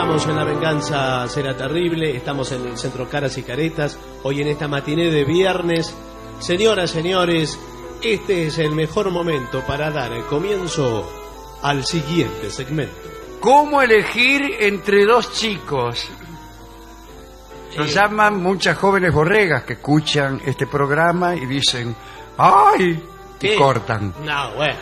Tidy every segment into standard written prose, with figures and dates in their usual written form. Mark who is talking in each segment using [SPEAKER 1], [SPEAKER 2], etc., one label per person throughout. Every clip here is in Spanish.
[SPEAKER 1] estamos en La Venganza Será Terrible, estamos en el Centro Caras y Caretas, hoy en esta matiné de viernes. Señoras, señores, este es el mejor momento para dar el comienzo al siguiente segmento.
[SPEAKER 2] ¿Cómo elegir entre dos chicos? Lo llaman muchas jóvenes borregas que escuchan este programa y dicen, ¡ay!
[SPEAKER 1] ¿Qué?
[SPEAKER 2] Y cortan.
[SPEAKER 1] No, bueno.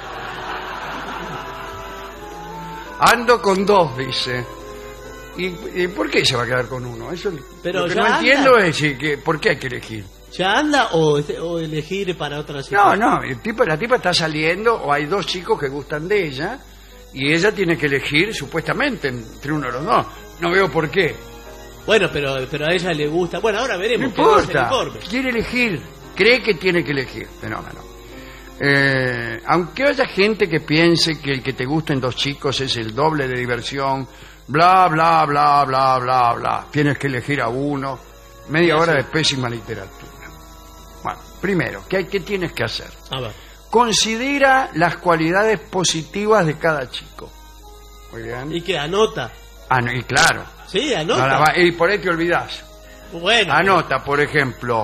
[SPEAKER 2] Ando con dos, dice. ¿Y por qué se va a quedar con uno? Eso
[SPEAKER 1] Pero
[SPEAKER 2] lo que
[SPEAKER 1] ya
[SPEAKER 2] no
[SPEAKER 1] anda.
[SPEAKER 2] entiendo es ¿por qué hay que elegir?
[SPEAKER 1] ¿Ya anda o elegir para otra
[SPEAKER 2] No,
[SPEAKER 1] situación?
[SPEAKER 2] no, la tipa está saliendo o hay dos chicos que gustan de ella y ella tiene que elegir supuestamente entre uno de los dos. No veo por qué.
[SPEAKER 1] Bueno, pero a ella le gusta. Bueno, ahora
[SPEAKER 2] No
[SPEAKER 1] veremos. que no es el
[SPEAKER 2] importa,
[SPEAKER 1] informe.
[SPEAKER 2] quiere elegir, cree que tiene que elegir. Fenómeno. Aunque haya gente que piense que el que te gusten dos chicos es el doble de diversión, bla, bla, bla, bla, bla, bla, tienes que elegir a uno, media hora de pésima literatura. Bueno, primero, ¿qué tienes que hacer?
[SPEAKER 1] A ver.
[SPEAKER 2] Considera las cualidades positivas de cada chico. Muy bien.
[SPEAKER 1] ¿Y qué? ¿Anota?
[SPEAKER 2] Y claro.
[SPEAKER 1] Sí,
[SPEAKER 2] No
[SPEAKER 1] anota.
[SPEAKER 2] y por ahí te olvidás.
[SPEAKER 1] Bueno.
[SPEAKER 2] Anota, por ejemplo,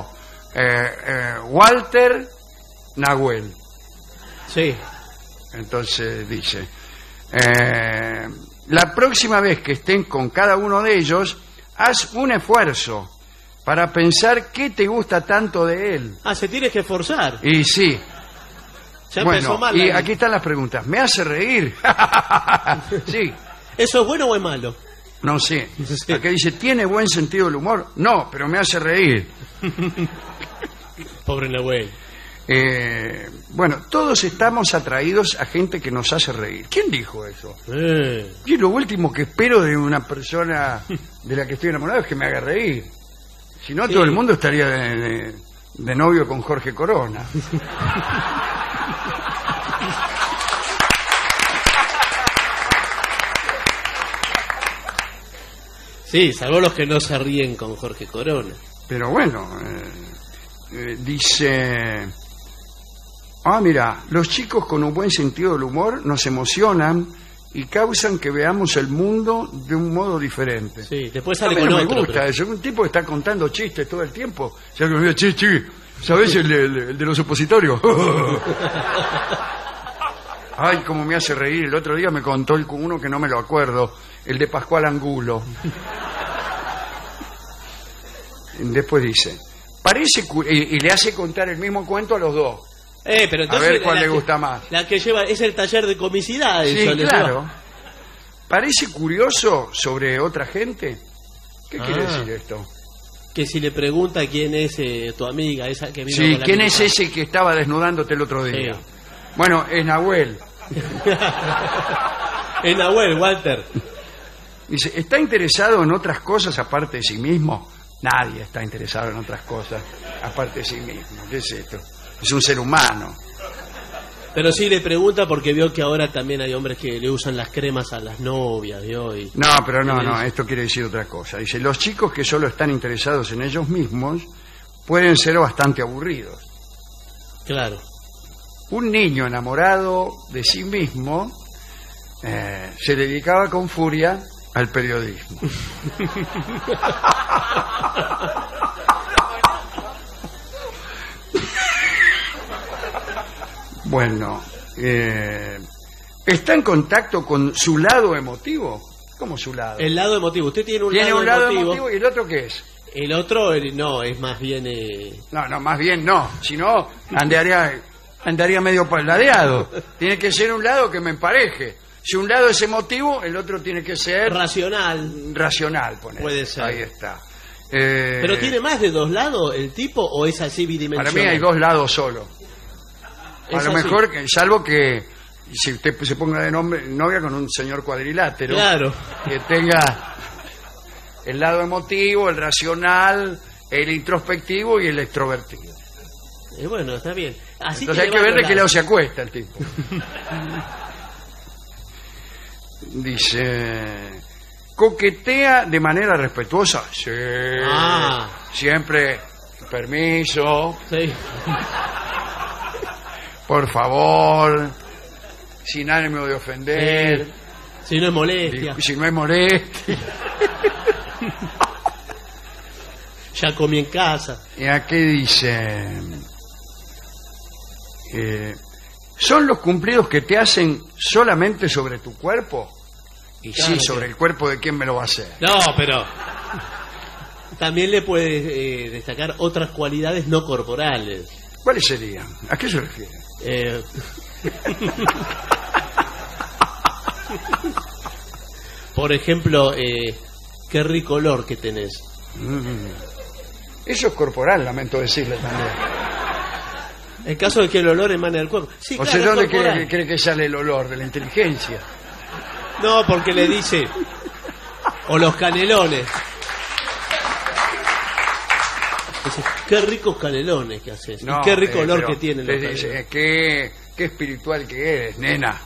[SPEAKER 2] Walter Nahuel.
[SPEAKER 1] Sí.
[SPEAKER 2] Entonces dice, la próxima vez que estén con cada uno de ellos, haz un esfuerzo para pensar qué te gusta tanto de él.
[SPEAKER 1] Ah, se tiene que esforzar.
[SPEAKER 2] Y sí.
[SPEAKER 1] Ya empezó
[SPEAKER 2] Bueno,
[SPEAKER 1] mal.
[SPEAKER 2] y
[SPEAKER 1] la-
[SPEAKER 2] aquí están las preguntas. ¿Me hace reír? Sí,
[SPEAKER 1] ¿Eso es bueno o es malo?
[SPEAKER 2] no sé.
[SPEAKER 1] Sí.
[SPEAKER 2] Aquí dice, ¿tiene buen sentido del humor? No, pero me hace reír.
[SPEAKER 1] Pobre Nahuel.
[SPEAKER 2] Bueno, todos estamos atraídos a gente que nos hace reír. ¿Quién dijo eso? Y lo último que espero de una persona de la que estoy enamorado es que me haga reír. Si no,
[SPEAKER 1] Sí.
[SPEAKER 2] todo el mundo estaría de novio con Jorge Corona.
[SPEAKER 1] Sí, salvo los que no se ríen con Jorge Corona.
[SPEAKER 2] Pero bueno, dice... Ah, mira, los chicos con un buen sentido del humor nos emocionan y causan que veamos el mundo de un modo diferente.
[SPEAKER 1] Sí, después
[SPEAKER 2] A
[SPEAKER 1] sale
[SPEAKER 2] mí
[SPEAKER 1] con
[SPEAKER 2] no me
[SPEAKER 1] otro.
[SPEAKER 2] gusta eso. Un tipo que está contando chistes todo el tiempo. O sea, que me dice, che, ¿sabés el de los opositorios? Ay, cómo me hace reír. El otro día me contó uno que no me lo acuerdo. El de Pascual Angulo. Después dice, y le hace contar el mismo cuento a los dos.
[SPEAKER 1] Pero entonces,
[SPEAKER 2] A ver cuál
[SPEAKER 1] la
[SPEAKER 2] le
[SPEAKER 1] que-
[SPEAKER 2] gusta más.
[SPEAKER 1] La que lleva es el taller de comicidades.
[SPEAKER 2] Sí,
[SPEAKER 1] eso le
[SPEAKER 2] claro.
[SPEAKER 1] lleva.
[SPEAKER 2] ¿Parece curioso sobre otra gente? ¿Qué quiere decir esto?
[SPEAKER 1] Que si le pregunta quién es tu amiga, esa que vino
[SPEAKER 2] Sí,
[SPEAKER 1] con la
[SPEAKER 2] ¿quién es
[SPEAKER 1] minita.
[SPEAKER 2] ese que estaba desnudándote el otro día?
[SPEAKER 1] Sí.
[SPEAKER 2] Bueno, es Nahuel.
[SPEAKER 1] Es Nahuel, Walter.
[SPEAKER 2] Dice, ¿está interesado en otras cosas aparte de sí mismo? Nadie está interesado en otras cosas aparte de sí mismo. ¿Qué es esto? Es un ser humano.
[SPEAKER 1] Pero sí le pregunta porque vio que ahora también hay hombres que le usan las cremas a las novias, ¿vio? Y...
[SPEAKER 2] No, pero no, esto quiere decir otra cosa. Dice, los chicos que solo están interesados en ellos mismos pueden ser bastante aburridos.
[SPEAKER 1] Claro.
[SPEAKER 2] Un niño enamorado de sí mismo se dedicaba con furia al periodismo. Bueno, ¿está en contacto con su lado emotivo? ¿Cómo su lado?
[SPEAKER 1] El lado emotivo. Usted tiene un
[SPEAKER 2] Tiene
[SPEAKER 1] lado
[SPEAKER 2] un lado
[SPEAKER 1] emotivo.
[SPEAKER 2] emotivo y el otro ¿qué es?
[SPEAKER 1] El otro, no, es más bien...
[SPEAKER 2] No, más bien no. Si no, andaría medio paladeado. Tiene que ser un lado que me empareje. Si un lado es emotivo, el otro tiene que ser
[SPEAKER 1] racional.
[SPEAKER 2] racional, ponele.
[SPEAKER 1] Puede ser.
[SPEAKER 2] Ahí está.
[SPEAKER 1] ¿Pero tiene más de dos lados el tipo o es así bidimensional?
[SPEAKER 2] Para mí hay dos lados solo. A
[SPEAKER 1] Es
[SPEAKER 2] lo
[SPEAKER 1] así.
[SPEAKER 2] mejor, salvo que si usted se ponga de novia con un señor cuadrilátero,
[SPEAKER 1] Claro.
[SPEAKER 2] que tenga el lado emotivo, el racional, el introspectivo y el extrovertido.
[SPEAKER 1] Bueno, está bien. Así
[SPEAKER 2] Entonces hay
[SPEAKER 1] le
[SPEAKER 2] que
[SPEAKER 1] va
[SPEAKER 2] ver de
[SPEAKER 1] a
[SPEAKER 2] qué
[SPEAKER 1] lado.
[SPEAKER 2] lado se acuesta el tipo. Dice, ¿coquetea de manera respetuosa? Sí.
[SPEAKER 1] Ah.
[SPEAKER 2] Siempre, permiso,
[SPEAKER 1] Sí.
[SPEAKER 2] por favor, sin ánimo de ofender.
[SPEAKER 1] Si no es molestia.
[SPEAKER 2] Si no es molestia.
[SPEAKER 1] Ya comí en casa.
[SPEAKER 2] Y aquí dice... ¿son los cumplidos que te hacen solamente sobre tu cuerpo? Y
[SPEAKER 1] Claro
[SPEAKER 2] sí,
[SPEAKER 1] que-
[SPEAKER 2] sobre el cuerpo de quién me lo va a hacer.
[SPEAKER 1] No, pero también le puedes destacar otras cualidades no corporales.
[SPEAKER 2] ¿Cuáles serían? ¿A qué se refiere?
[SPEAKER 1] Eh, por ejemplo, qué rico olor que tenés.
[SPEAKER 2] Eso es corporal, lamento decirle también.
[SPEAKER 1] En caso de que el olor emane del cuerpo. Sí,
[SPEAKER 2] O
[SPEAKER 1] claro,
[SPEAKER 2] sea,
[SPEAKER 1] es
[SPEAKER 2] ¿dónde
[SPEAKER 1] corporal.
[SPEAKER 2] cree que sale el olor? ¿De la inteligencia?
[SPEAKER 1] No, porque le dice. O los canelones. Dice, qué ricos canelones que haces.
[SPEAKER 2] No,
[SPEAKER 1] y qué rico olor
[SPEAKER 2] pero
[SPEAKER 1] que tienen
[SPEAKER 2] te
[SPEAKER 1] los
[SPEAKER 2] dice,
[SPEAKER 1] canelones.
[SPEAKER 2] qué espiritual que eres, nena.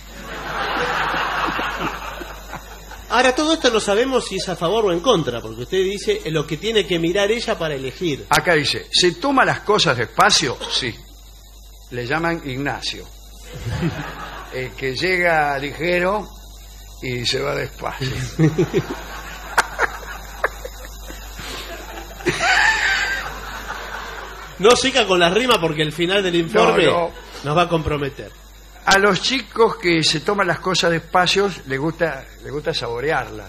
[SPEAKER 1] Ahora, todo esto no sabemos si es a favor o en contra, porque usted dice lo que tiene que mirar ella para elegir.
[SPEAKER 2] Acá dice, ¿se toma las cosas despacio? Sí. Le llaman Ignacio. El que llega ligero y se va despacio.
[SPEAKER 1] No siga con la rima porque el final del informe
[SPEAKER 2] No.
[SPEAKER 1] nos va a comprometer.
[SPEAKER 2] A los chicos que se toman las cosas despacio les gusta saborearlas.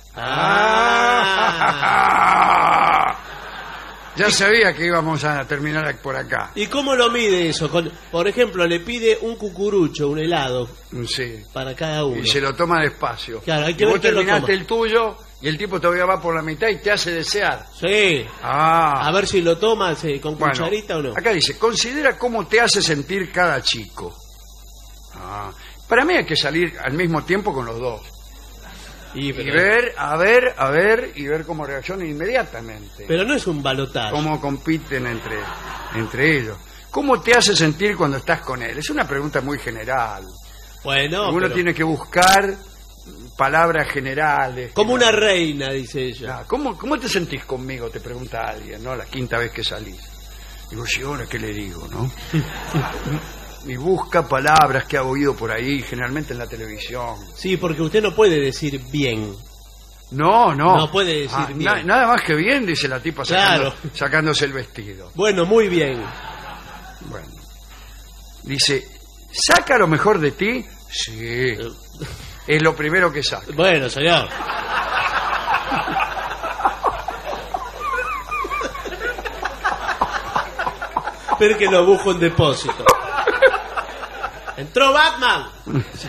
[SPEAKER 2] Ya sabía que íbamos a terminar por acá.
[SPEAKER 1] ¿Y cómo lo mide eso? Por ejemplo, le pide un cucurucho, un helado,
[SPEAKER 2] Sí.
[SPEAKER 1] para cada uno.
[SPEAKER 2] Y se lo toma despacio.
[SPEAKER 1] Claro, hay que
[SPEAKER 2] Y
[SPEAKER 1] ver
[SPEAKER 2] vos
[SPEAKER 1] quién lo
[SPEAKER 2] terminaste
[SPEAKER 1] toma.
[SPEAKER 2] el tuyo y el tipo todavía va por la mitad y te hace desear.
[SPEAKER 1] Sí. A ver si lo toma con
[SPEAKER 2] Bueno,
[SPEAKER 1] cucharita o no.
[SPEAKER 2] acá dice, considera cómo te hace sentir cada chico. Para mí hay que salir al mismo tiempo con los dos.
[SPEAKER 1] Y
[SPEAKER 2] Y ver, a ver, y ver cómo reaccionan inmediatamente.
[SPEAKER 1] pero no es un balotaje.
[SPEAKER 2] Cómo compiten entre ellos. ¿Cómo te hace sentir cuando estás con él? Es una pregunta muy general.
[SPEAKER 1] Bueno,
[SPEAKER 2] Uno
[SPEAKER 1] pero
[SPEAKER 2] tiene que buscar palabras generales.
[SPEAKER 1] como una reina, dice ella.
[SPEAKER 2] ¿Cómo te sentís conmigo? Te pregunta alguien, ¿no? La quinta vez que salís. Digo, sí, ahora qué le digo, ¿no? Y busca palabras que ha oído por ahí, generalmente en la televisión.
[SPEAKER 1] Sí, porque usted no puede decir bien.
[SPEAKER 2] No.
[SPEAKER 1] No puede decir bien.
[SPEAKER 2] Nada más que bien, dice la tipa
[SPEAKER 1] Claro.
[SPEAKER 2] sacándose el vestido.
[SPEAKER 1] Bueno, muy bien.
[SPEAKER 2] Bueno. Dice, ¿saca lo mejor de ti? Sí. Es lo primero que saca.
[SPEAKER 1] Bueno, señor. Espera que lo busco en depósito. Entró Batman.
[SPEAKER 2] Sí.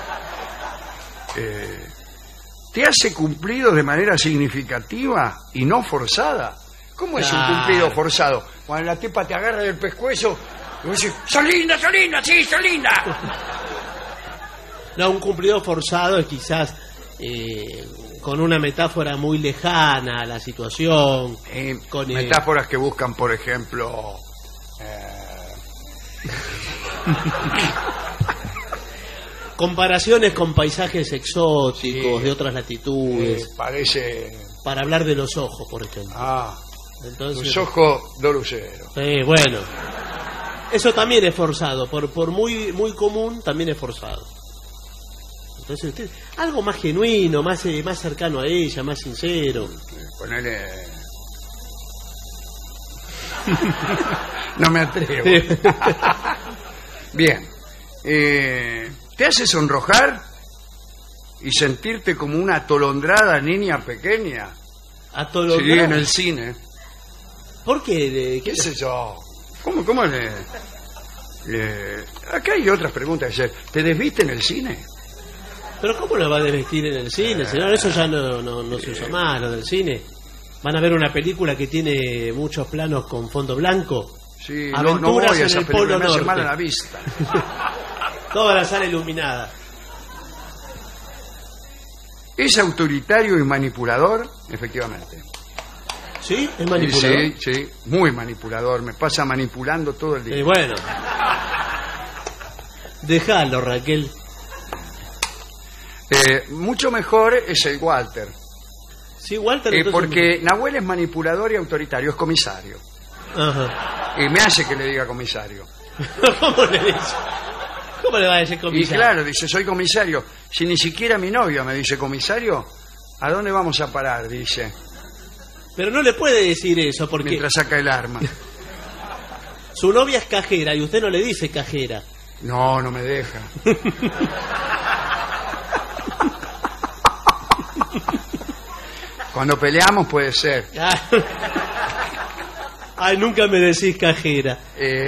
[SPEAKER 2] ¿Te hace cumplido de manera significativa y no forzada? ¿Cómo es un
[SPEAKER 1] Claro.
[SPEAKER 2] cumplido forzado? Cuando la tipa te agarra del pescuezo y vos decís, ¡sos linda, sí, sos linda!
[SPEAKER 1] No, un cumplido forzado es quizás con una metáfora muy lejana a la situación. Con,
[SPEAKER 2] metáforas que buscan, por ejemplo...
[SPEAKER 1] comparaciones con paisajes exóticos
[SPEAKER 2] Sí.
[SPEAKER 1] de otras latitudes.
[SPEAKER 2] parece...
[SPEAKER 1] Para hablar de los ojos, por ejemplo. Entonces,
[SPEAKER 2] tus ojos do lucero.
[SPEAKER 1] bueno. Eso también es forzado. Por muy común, también es forzado. Entonces usted, algo más genuino, más cercano a ella, más sincero.
[SPEAKER 2] Ponele... No me atrevo. Bien. ¿Te hace sonrojar y sentirte como una atolondrada niña pequeña?
[SPEAKER 1] Atolondrada.
[SPEAKER 2] Sí, en el cine.
[SPEAKER 1] ¿Por qué?
[SPEAKER 2] ¿Qué sé yo? ¿Cómo le...? Acá hay otras preguntas que hacer. ¿Te desviste en el cine?
[SPEAKER 1] ¿Pero cómo lo va a desvestir en el cine, señor? Eso ya no se usa más, lo del cine. Van a ver una película que tiene muchos planos con fondo blanco.
[SPEAKER 2] Sí,
[SPEAKER 1] Aventuras
[SPEAKER 2] no voy a
[SPEAKER 1] en
[SPEAKER 2] esa
[SPEAKER 1] el
[SPEAKER 2] película,
[SPEAKER 1] Polo
[SPEAKER 2] me hace
[SPEAKER 1] Norte.
[SPEAKER 2] mal a la vista.
[SPEAKER 1] Toda la sala iluminada.
[SPEAKER 2] ¿Es autoritario y manipulador? Efectivamente.
[SPEAKER 1] ¿Sí? ¿Es manipulador?
[SPEAKER 2] Sí, muy manipulador. Me pasa manipulando todo el día.
[SPEAKER 1] Bueno. Déjalo, Raquel.
[SPEAKER 2] Mucho mejor es el Walter.
[SPEAKER 1] Sí, Walter. Entonces...
[SPEAKER 2] Porque Nahuel es manipulador y autoritario, es comisario.
[SPEAKER 1] Ajá.
[SPEAKER 2] Y me hace que le diga comisario.
[SPEAKER 1] ¿Cómo le dice? ¿Cómo le va a decir
[SPEAKER 2] Y
[SPEAKER 1] comisario?
[SPEAKER 2] claro, dice, soy comisario. Si ni siquiera mi novia me dice comisario, ¿a dónde vamos a parar? Dice,
[SPEAKER 1] Pero no le puede decir eso porque
[SPEAKER 2] mientras saca el arma.
[SPEAKER 1] su novia es cajera y usted no le dice cajera.
[SPEAKER 2] No, no me deja. Cuando peleamos puede ser.
[SPEAKER 1] Ay, nunca me decís cajera.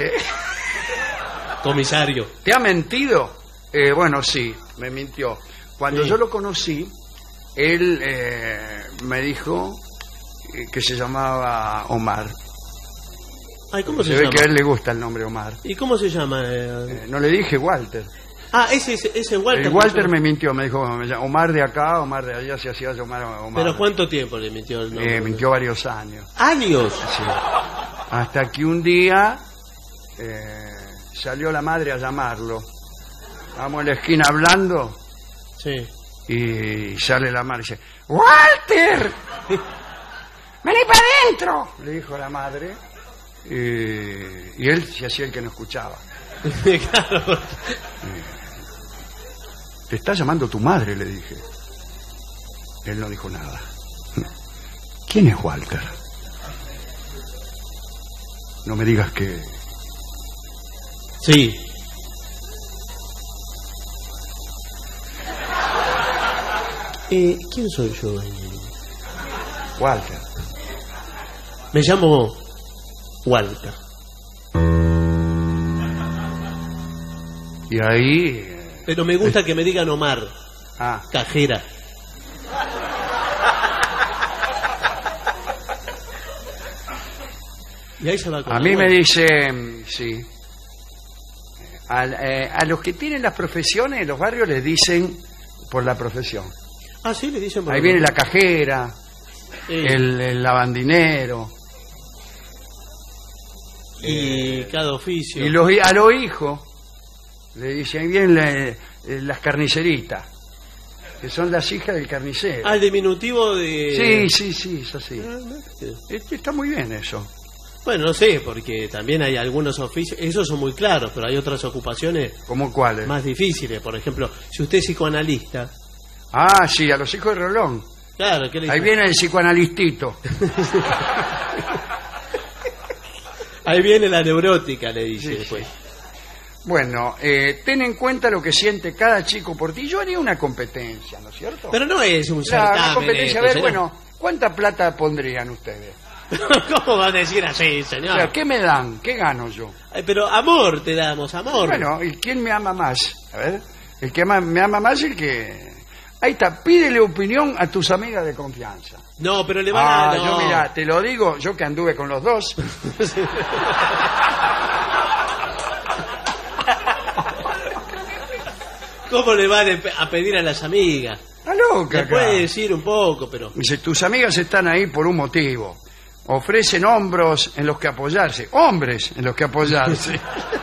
[SPEAKER 1] Comisario.
[SPEAKER 2] ¿Te ha mentido? Bueno, sí, me mintió. Cuando
[SPEAKER 1] Sí.
[SPEAKER 2] yo lo conocí, él me dijo que se llamaba Omar.
[SPEAKER 1] Ay, ¿cómo se
[SPEAKER 2] Se ve
[SPEAKER 1] llama?
[SPEAKER 2] que a él le gusta el nombre Omar.
[SPEAKER 1] ¿Y cómo se llama?
[SPEAKER 2] No le dije Walter.
[SPEAKER 1] Ese Walter.
[SPEAKER 2] El Walter me mintió, me dijo Omar de acá, Omar de allá, se hacía llamar Omar.
[SPEAKER 1] ¿Pero cuánto tiempo le mintió el nombre?
[SPEAKER 2] Mintió varios años.
[SPEAKER 1] ¿Años?
[SPEAKER 2] Sí. Hasta que un día salió la madre a llamarlo. Estábamos en la esquina hablando
[SPEAKER 1] Sí.
[SPEAKER 2] y sale la madre y dice, ¡Walter! ¡Vení para adentro! Le dijo la madre. Y él se hacía el que no escuchaba.
[SPEAKER 1] Claro.
[SPEAKER 2] Te está llamando tu madre, le dije. Él no dijo nada. ¿Quién es Walter? No me digas que...
[SPEAKER 1] Sí. ¿Quién soy yo?
[SPEAKER 2] Walter.
[SPEAKER 1] Me llamo Walter.
[SPEAKER 2] Y ahí...
[SPEAKER 1] Pero me gusta que me digan Omar,
[SPEAKER 2] Ah,
[SPEAKER 1] cajera. Y ahí se va con
[SPEAKER 2] a
[SPEAKER 1] la
[SPEAKER 2] mí me
[SPEAKER 1] vuelta.
[SPEAKER 2] dicen, sí, a los que tienen las profesiones, los barrios les dicen por la profesión.
[SPEAKER 1] Ah, sí, le dicen por
[SPEAKER 2] Ahí
[SPEAKER 1] la
[SPEAKER 2] viene la
[SPEAKER 1] vuelta.
[SPEAKER 2] cajera,
[SPEAKER 1] Sí.
[SPEAKER 2] el lavandinero,
[SPEAKER 1] Y cada oficio.
[SPEAKER 2] y a los hijos le dicen, ahí vienen las carniceritas, que son las hijas del carnicero.
[SPEAKER 1] Ah, el diminutivo de...
[SPEAKER 2] Sí, es así.
[SPEAKER 1] Ah, no.
[SPEAKER 2] Está muy bien eso.
[SPEAKER 1] Bueno, no sé, porque también hay algunos oficios, esos son muy claros, pero hay otras ocupaciones
[SPEAKER 2] ¿Cómo cuáles?
[SPEAKER 1] más difíciles. Por ejemplo, si usted es psicoanalista,
[SPEAKER 2] Ah, sí, a los hijos de Rolón.
[SPEAKER 1] claro, ¿qué le
[SPEAKER 2] Ahí
[SPEAKER 1] dice?
[SPEAKER 2] viene el psicoanalistito.
[SPEAKER 1] Ahí viene la neurótica, le dice
[SPEAKER 2] Sí,
[SPEAKER 1] después.
[SPEAKER 2] Bueno, ten en cuenta lo que siente cada chico por ti. Yo haría una competencia, ¿no es cierto?
[SPEAKER 1] Pero no es un
[SPEAKER 2] Claro,
[SPEAKER 1] certamen.
[SPEAKER 2] una competencia.
[SPEAKER 1] esto,
[SPEAKER 2] A ver,
[SPEAKER 1] señor.
[SPEAKER 2] bueno, ¿cuánta plata pondrían ustedes?
[SPEAKER 1] ¿Cómo va a decir así,
[SPEAKER 2] O
[SPEAKER 1] señor?
[SPEAKER 2] sea, ¿qué me dan? ¿Qué gano yo?
[SPEAKER 1] Ay, pero amor te damos, amor.
[SPEAKER 2] Bueno, ¿y quién me ama más? A ver, el que me ama más es el que... Ahí está, pídele opinión a tus amigas de confianza.
[SPEAKER 1] No, pero le van a... no.
[SPEAKER 2] Yo mira, te lo digo, yo que anduve con los dos.
[SPEAKER 1] ¿Cómo le van a pedir a las amigas?
[SPEAKER 2] Está loca
[SPEAKER 1] Le
[SPEAKER 2] acá.
[SPEAKER 1] puede decir un poco, pero...
[SPEAKER 2] Dice, tus amigas están ahí por un motivo. Ofrecen hombros en los que apoyarse. Hombres en los que apoyarse.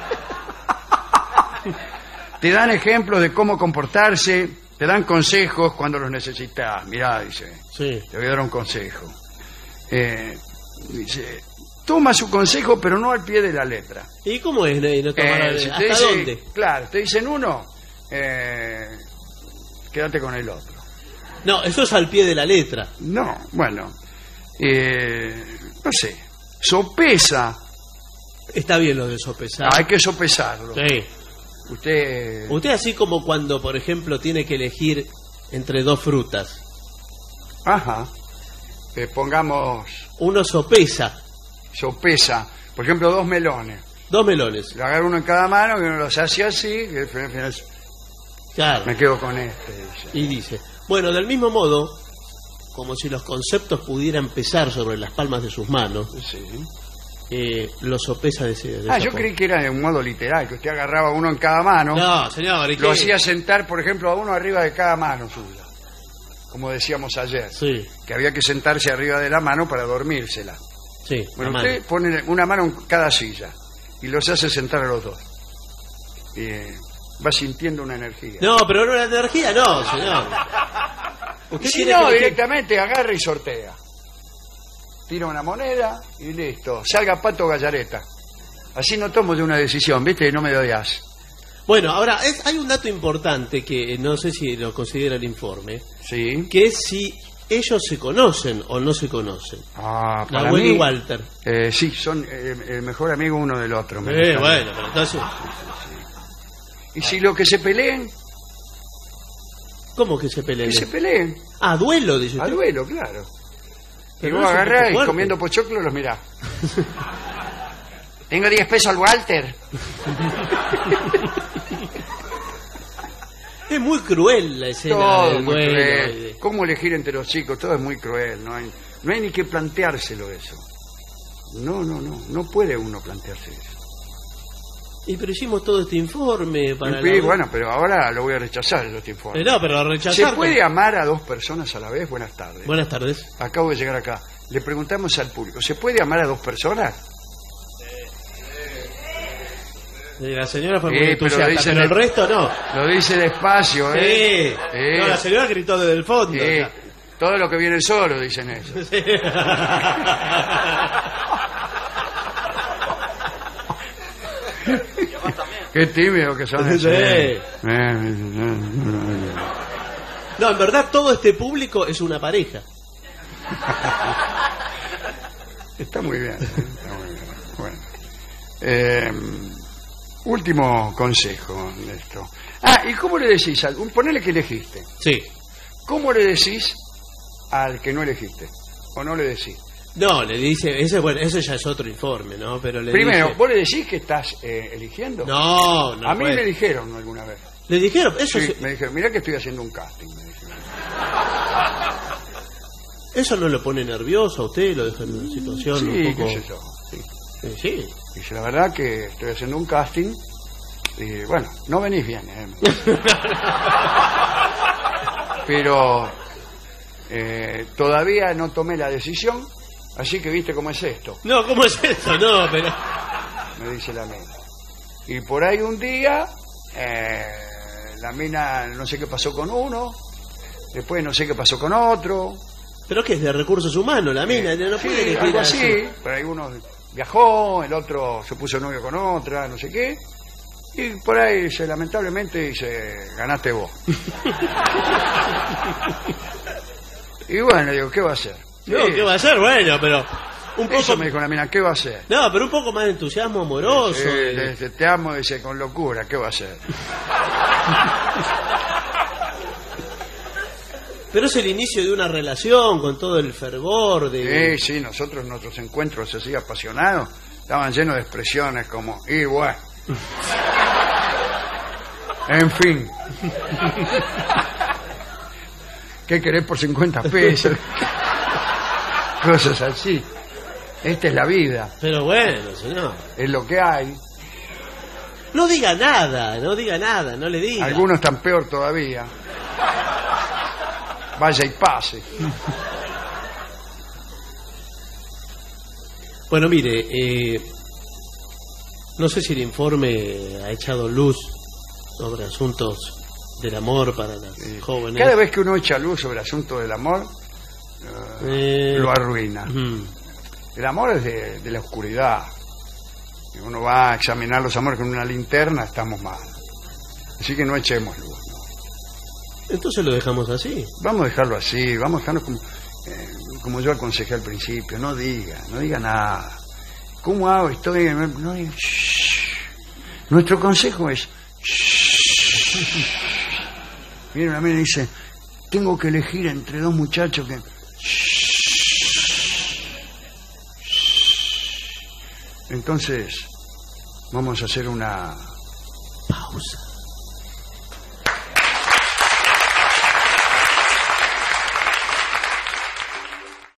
[SPEAKER 2] Te dan ejemplos de cómo comportarse. Te dan consejos cuando los necesitas. Mirá, dice,
[SPEAKER 1] Sí.
[SPEAKER 2] te voy a dar un consejo. Dice, toma su consejo, pero no al pie de la letra.
[SPEAKER 1] ¿Y cómo es? No tomar-
[SPEAKER 2] Si
[SPEAKER 1] ¿Hasta
[SPEAKER 2] te dice-
[SPEAKER 1] dónde?
[SPEAKER 2] Claro, te dicen uno, quédate con el otro.
[SPEAKER 1] No, eso es al pie de la letra.
[SPEAKER 2] No, bueno, no sé, sopesa,
[SPEAKER 1] Está bien lo de sopesar.
[SPEAKER 2] hay que sopesarlo.
[SPEAKER 1] Sí.
[SPEAKER 2] Usted,
[SPEAKER 1] Usted así como cuando, por ejemplo, tiene que elegir entre dos frutas.
[SPEAKER 2] ajá, pongamos,
[SPEAKER 1] Uno sopesa
[SPEAKER 2] sopesa, por ejemplo, 2 melones.
[SPEAKER 1] dos melones.
[SPEAKER 2] Le agarra uno en cada mano y uno los hace así, y al final
[SPEAKER 1] Claro.
[SPEAKER 2] me quedo con este, dice.
[SPEAKER 1] Y dice, bueno, del mismo modo, como si los conceptos pudieran pesar sobre las palmas de sus manos,
[SPEAKER 2] Sí.
[SPEAKER 1] lo sopesa de esa
[SPEAKER 2] Yo
[SPEAKER 1] forma.
[SPEAKER 2] creí que era de un modo literal, que usted agarraba uno en cada mano.
[SPEAKER 1] No, señor, ¿y
[SPEAKER 2] Lo
[SPEAKER 1] qué?
[SPEAKER 2] hacía sentar, por ejemplo, a uno arriba de cada mano suya, como decíamos ayer,
[SPEAKER 1] Sí,
[SPEAKER 2] que había que sentarse arriba de la mano para dormírsela.
[SPEAKER 1] sí.
[SPEAKER 2] Bueno,
[SPEAKER 1] la
[SPEAKER 2] usted
[SPEAKER 1] mano.
[SPEAKER 2] pone una mano en cada silla y los hace sentar a los dos. Y va sintiendo una energía.
[SPEAKER 1] No, pero no la energía, no, señor. Usted
[SPEAKER 2] Si
[SPEAKER 1] tiene
[SPEAKER 2] no,
[SPEAKER 1] que elegir-
[SPEAKER 2] directamente agarra y sortea. Tira una moneda y listo. Salga Pato Gallareta. Así no tomo de una decisión, ¿viste? No me doy as.
[SPEAKER 1] Bueno, ahora, hay un dato importante que no sé si lo considera el informe,
[SPEAKER 2] Sí.
[SPEAKER 1] que es si ellos se conocen o no se conocen.
[SPEAKER 2] Ah,
[SPEAKER 1] La
[SPEAKER 2] para
[SPEAKER 1] abuela
[SPEAKER 2] mí,
[SPEAKER 1] y Walter.
[SPEAKER 2] sí, son el mejor amigo uno del otro. me gusta.
[SPEAKER 1] Bueno, pero entonces...
[SPEAKER 2] Y si lo que se peleen,
[SPEAKER 1] ¿Cómo que se peleen?
[SPEAKER 2] que se peleen.
[SPEAKER 1] Ah, duelo, dice
[SPEAKER 2] A
[SPEAKER 1] usted.
[SPEAKER 2] duelo, claro.
[SPEAKER 1] Pero
[SPEAKER 2] y
[SPEAKER 1] no
[SPEAKER 2] vos
[SPEAKER 1] es un
[SPEAKER 2] agarrás
[SPEAKER 1] poco
[SPEAKER 2] y
[SPEAKER 1] fuerte.
[SPEAKER 2] comiendo pochoclo los mirás. Tengo 10 pesos al Walter.
[SPEAKER 1] Es muy cruel la escena
[SPEAKER 2] Todo
[SPEAKER 1] del
[SPEAKER 2] muy
[SPEAKER 1] duelo.
[SPEAKER 2] cruel. ¿Cómo elegir entre los chicos? Todo es muy cruel. No hay ni que planteárselo eso. No puede uno plantearse eso.
[SPEAKER 1] Y pero hicimos todo este informe para...
[SPEAKER 2] Sí, bueno, pero ahora lo voy a rechazar yo este informe.
[SPEAKER 1] No, pero rechazar...
[SPEAKER 2] ¿Se puede amar a dos personas a la vez? Buenas tardes.
[SPEAKER 1] Buenas tardes.
[SPEAKER 2] Acabo de llegar acá. Le preguntamos al público, ¿se puede amar a dos personas?
[SPEAKER 1] La señora fue
[SPEAKER 2] Sí,
[SPEAKER 1] muy
[SPEAKER 2] pero
[SPEAKER 1] entusiasta,
[SPEAKER 2] dicen
[SPEAKER 1] pero el
[SPEAKER 2] de-
[SPEAKER 1] resto no.
[SPEAKER 2] Lo dice despacio, ¿eh?
[SPEAKER 1] Sí.
[SPEAKER 2] Sí.
[SPEAKER 1] No, la señora gritó desde el fondo.
[SPEAKER 2] Sí.
[SPEAKER 1] Ya.
[SPEAKER 2] Todo lo que viene solo, dicen eso.
[SPEAKER 1] Sí.
[SPEAKER 2] Qué tímido que son
[SPEAKER 1] Sí.
[SPEAKER 2] esos.
[SPEAKER 1] No, en verdad todo este público es una pareja.
[SPEAKER 2] Está muy bien. Está muy bien. Bueno. Último consejo de esto. ¿Y cómo le decís al... Ponele que elegiste.
[SPEAKER 1] Sí.
[SPEAKER 2] ¿Cómo le decís al que no elegiste? ¿O no le decís?
[SPEAKER 1] No, le dice, ese ya es otro informe, ¿no? Pero le
[SPEAKER 2] Primero,
[SPEAKER 1] dice...
[SPEAKER 2] ¿vos le decís que estás eligiendo?
[SPEAKER 1] No, no
[SPEAKER 2] A mí
[SPEAKER 1] puede.
[SPEAKER 2] me dijeron alguna vez.
[SPEAKER 1] Le dijeron, eso,
[SPEAKER 2] Sí,
[SPEAKER 1] sí-
[SPEAKER 2] me dijeron, mirá que estoy haciendo un casting. Me dijeron.
[SPEAKER 1] eso no lo pone nervioso a usted, lo deja en una situación
[SPEAKER 2] Sí,
[SPEAKER 1] un poco...
[SPEAKER 2] qué sé yo. Sí.
[SPEAKER 1] Sí.
[SPEAKER 2] Dice, la verdad que estoy haciendo un casting y bueno, no venís bien. Pero todavía no tomé la decisión, así que viste cómo es esto,
[SPEAKER 1] No, ¿cómo es eso? No, pero...
[SPEAKER 2] me dice la mina. Y por ahí un día, la mina no sé qué pasó con uno, después no sé qué pasó con otro.
[SPEAKER 1] Pero que es de recursos humanos, la mina, no
[SPEAKER 2] Sí,
[SPEAKER 1] puede elegir
[SPEAKER 2] algo
[SPEAKER 1] así.
[SPEAKER 2] así. Por ahí uno viajó, el otro se puso novio con otra, no sé qué. Y por ahí, lamentablemente, dice, ganaste vos. Y bueno, digo, ¿qué va a hacer?
[SPEAKER 1] No,
[SPEAKER 2] Sí,
[SPEAKER 1] ¿qué va a hacer? Bueno, pero... Un poco...
[SPEAKER 2] eso me dijo la mina, ¿qué va a hacer?
[SPEAKER 1] No, pero un poco más de entusiasmo amoroso.
[SPEAKER 2] Dice, te amo, dice, con locura, ¿qué va a hacer?
[SPEAKER 1] Pero es el inicio de una relación con todo el fervor de...
[SPEAKER 2] Sí, nosotros, nuestros encuentros así apasionados, estaban llenos de expresiones como, y bueno. En fin. ¿Qué querés por 50 pesos? Cosas así. Esta es la vida,
[SPEAKER 1] Pero bueno, señor.
[SPEAKER 2] es lo que hay.
[SPEAKER 1] No diga nada, no le diga.
[SPEAKER 2] Algunos están peor todavía. Vaya y pase.
[SPEAKER 1] Bueno, mire, no sé si el informe ha echado luz sobre asuntos del amor para las jóvenes.
[SPEAKER 2] Cada vez que uno echa luz sobre el asunto del amor, lo arruina. El amor es de la oscuridad. Si uno va a examinar los amores con una linterna, estamos mal. Así que no echemos luz.
[SPEAKER 1] Entonces lo dejamos así.
[SPEAKER 2] Vamos a dejarlo así, vamos a dejarlo como yo aconsejé al principio. No diga nada. ¿Cómo hago? Estoy... No, shh. Nuestro consejo es... shh. Mira, una mina dice, tengo que elegir entre dos muchachos que... Entonces, vamos a hacer una
[SPEAKER 1] Pausa.